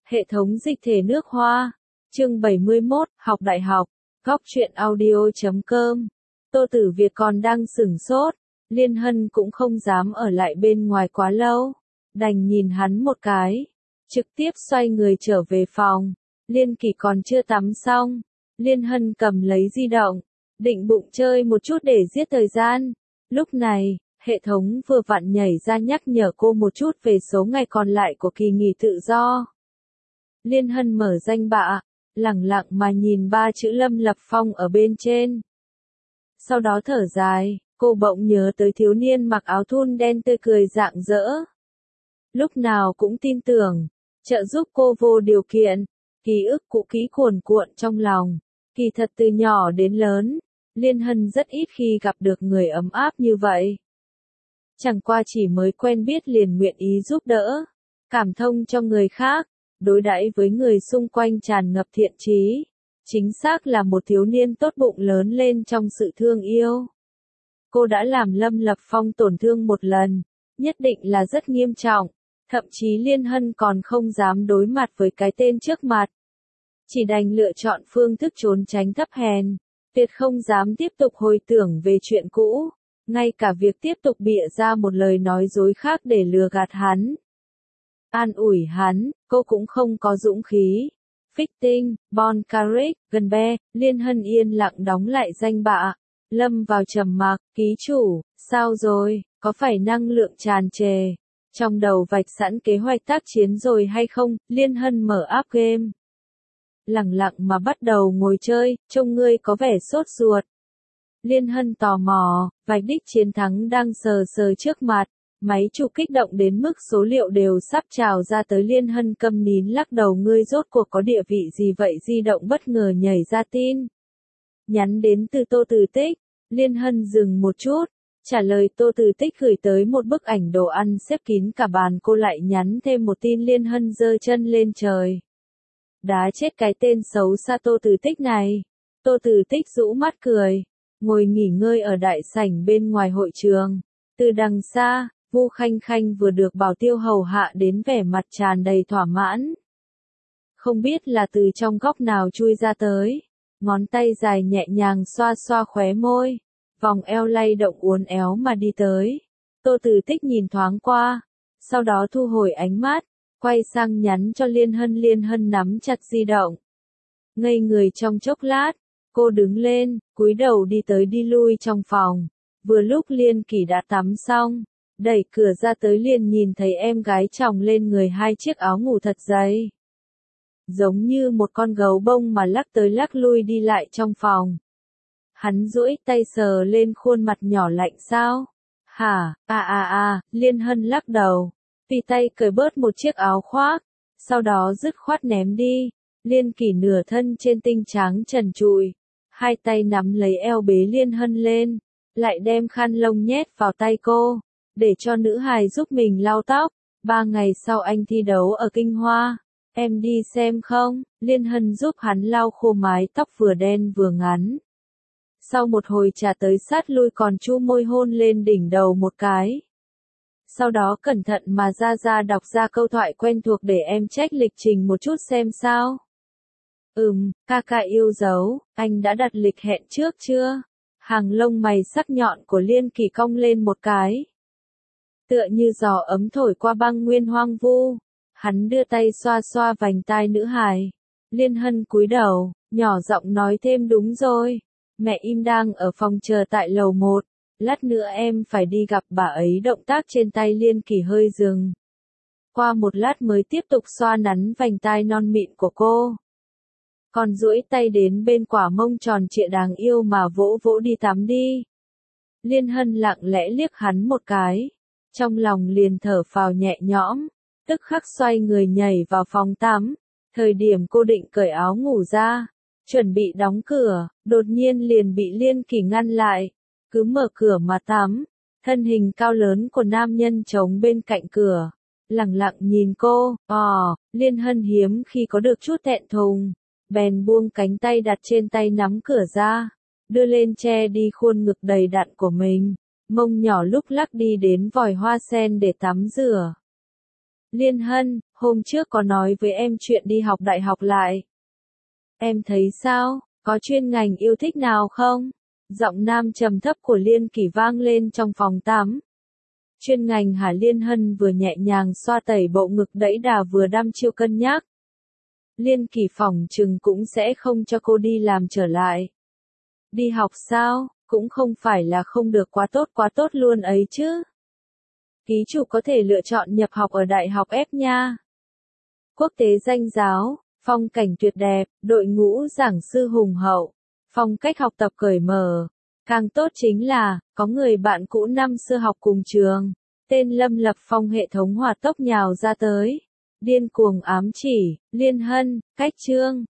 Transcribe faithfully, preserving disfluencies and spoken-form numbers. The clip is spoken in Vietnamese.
Hệ thống dịch thể nước Hoa. Chương bảy mươi mốt, học đại học. Góc truyện audio chấm com. Tô Tử Việt còn đang sửng sốt. Liên Hân cũng không dám ở lại bên ngoài quá lâu. Đành nhìn hắn một cái. Trực tiếp xoay người trở về phòng. Liên Kỳ còn chưa tắm xong. Liên Hân cầm lấy di động. Định bụng chơi một chút để giết thời gian. Lúc này, hệ thống vừa vặn nhảy ra nhắc nhở cô một chút về số ngày còn lại của kỳ nghỉ tự do. Liên Hân mở danh bạ, lẳng lặng mà nhìn ba chữ Lâm Lập Phong ở bên trên. Sau đó thở dài, cô bỗng nhớ tới thiếu niên mặc áo thun đen tươi cười rạng rỡ. Lúc nào cũng tin tưởng, trợ giúp cô vô điều kiện, ký ức cũ kỹ cuồn cuộn trong lòng. Kỳ thật từ nhỏ đến lớn, Liên Hân rất ít khi gặp được người ấm áp như vậy. Chẳng qua chỉ mới quen biết liền nguyện ý giúp đỡ, cảm thông cho người khác, đối đãi với người xung quanh tràn ngập thiện chí. Chính xác là một thiếu niên tốt bụng lớn lên trong sự thương yêu. Cô đã làm Lâm Lập Phong tổn thương một lần, nhất định là rất nghiêm trọng, thậm chí Liên Hân còn không dám đối mặt với cái tên trước mặt. Chỉ đành lựa chọn phương thức trốn tránh thấp hèn, tuyệt không dám tiếp tục hồi tưởng về chuyện cũ, ngay cả việc tiếp tục bịa ra một lời nói dối khác để lừa gạt hắn. An ủi hắn, cô cũng không có dũng khí. Phích Tinh, Bon Carrick, gần be, Liên Hân yên lặng đóng lại danh bạ. Lâm vào trầm mặc, ký chủ, sao rồi, có phải năng lượng tràn trề? Trong đầu vạch sẵn kế hoạch tác chiến rồi hay không? Liên Hân mở app game. Lặng lặng mà bắt đầu ngồi chơi, trông ngươi có vẻ sốt ruột. Liên Hân tò mò, vạch đích chiến thắng đang sờ sờ trước mặt. Máy chụp kích động đến mức số liệu đều sắp trào ra tới. Liên Hân câm nín lắc đầu, ngươi rốt cuộc có địa vị gì vậy? Di động bất ngờ nhảy ra tin. Nhắn đến từ Tô Tử Tích. Liên Hân dừng một chút, trả lời Tô Tử Tích gửi tới một bức ảnh đồ ăn xếp kín cả bàn. Cô lại nhắn thêm một tin. Liên Hân giơ chân lên trời. Đá chết cái tên xấu xa Tô Tử Tích này. Tô Tử Tích rũ mắt cười, ngồi nghỉ ngơi ở đại sảnh bên ngoài hội trường. Từ đằng xa, Vu Khanh Khanh vừa được Bảo Tiêu hầu hạ đến, vẻ mặt tràn đầy thỏa mãn. Không biết là từ trong góc nào chui ra tới, ngón tay dài nhẹ nhàng xoa xoa khóe môi, vòng eo lay động uốn éo mà đi tới. Tô Tử Tích nhìn thoáng qua, sau đó thu hồi ánh mắt, quay sang nhắn cho Liên Hân. Liên Hân nắm chặt di động, ngây người trong chốc lát, cô đứng lên, cúi đầu đi tới đi lui trong phòng. Vừa lúc Liên Kỳ đã tắm xong, đẩy cửa ra tới liền nhìn thấy em gái chồng lên người hai chiếc áo ngủ thật dày, giống như một con gấu bông mà lắc tới lắc lui đi lại trong phòng. Hắn duỗi tay sờ lên khuôn mặt nhỏ lạnh. Sao? Hả? À à à, Liên Hân lắc đầu, tùy tay cởi bớt một chiếc áo khoác, sau đó dứt khoát ném đi. Liên Kỳ nửa thân trên tinh trắng trần trụi, hai tay nắm lấy eo bế Liên Hân lên, lại đem khăn lông nhét vào tay cô, để cho nữ hài giúp mình lau tóc. Ba ngày sau anh thi đấu ở Kinh Hoa, em đi xem không? Liên Hân giúp hắn lau khô mái tóc vừa đen vừa ngắn. Sau một hồi trà tới sát lui còn chu môi hôn lên đỉnh đầu một cái. Sau đó cẩn thận mà ra ra đọc ra câu thoại quen thuộc, để em check lịch trình một chút xem sao. Ừm, ca ca yêu dấu, anh đã đặt lịch hẹn trước chưa? Hàng lông mày sắc nhọn của Liên Kỳ cong lên một cái, tựa như gió ấm thổi qua băng nguyên hoang vu. Hắn đưa tay xoa xoa vành tai nữ hài. Liên Hân cúi đầu, nhỏ giọng nói thêm, đúng rồi, mẹ im đang ở phòng chờ tại lầu một, lát nữa em phải đi gặp bà ấy. Động tác trên tay Liên Kỳ hơi dừng, qua một lát mới tiếp tục xoa nắn vành tai non mịn của cô, còn duỗi tay đến bên quả mông tròn trịa đáng yêu mà vỗ vỗ. Đi tắm đi. Liên Hân lặng lẽ liếc hắn một cái, trong lòng liền thở phào nhẹ nhõm, tức khắc xoay người nhảy vào phòng tắm. Thời điểm cô định cởi áo ngủ ra, chuẩn bị đóng cửa, đột nhiên liền bị Liên Kỳ ngăn lại. Cứ mở cửa mà tắm. Thân hình cao lớn của nam nhân trống bên cạnh cửa, lặng lặng nhìn cô. Ồ, Liên Hân hiếm khi có được chút thẹn thùng, bèn buông cánh tay đặt trên tay nắm cửa ra, đưa lên che đi khuôn ngực đầy đặn của mình. Mông nhỏ lúc lắc đi đến vòi hoa sen để tắm rửa. Liên Hân, hôm trước có nói với em chuyện đi học đại học lại. Em thấy sao, có chuyên ngành yêu thích nào không? Giọng nam trầm thấp của Liên Kỳ vang lên trong phòng tắm. Chuyên ngành hả? Liên Hân vừa nhẹ nhàng xoa tẩy bộ ngực đẫy đà vừa đăm chiêu cân nhắc. Liên Kỳ phỏng chừng cũng sẽ không cho cô đi làm trở lại. Đi học sao, cũng không phải là không được quá tốt quá tốt luôn ấy chứ. Ký chủ có thể lựa chọn nhập học ở Đại học F nha. Quốc tế danh giáo, phong cảnh tuyệt đẹp, đội ngũ giảng sư hùng hậu, phong cách học tập cởi mở. Càng tốt chính là, có người bạn cũ năm xưa học cùng trường, tên Lâm Lập Phong hệ thống hỏa tốc nhào ra tới. Điên cuồng ám chỉ, Liên Hân, cách chương.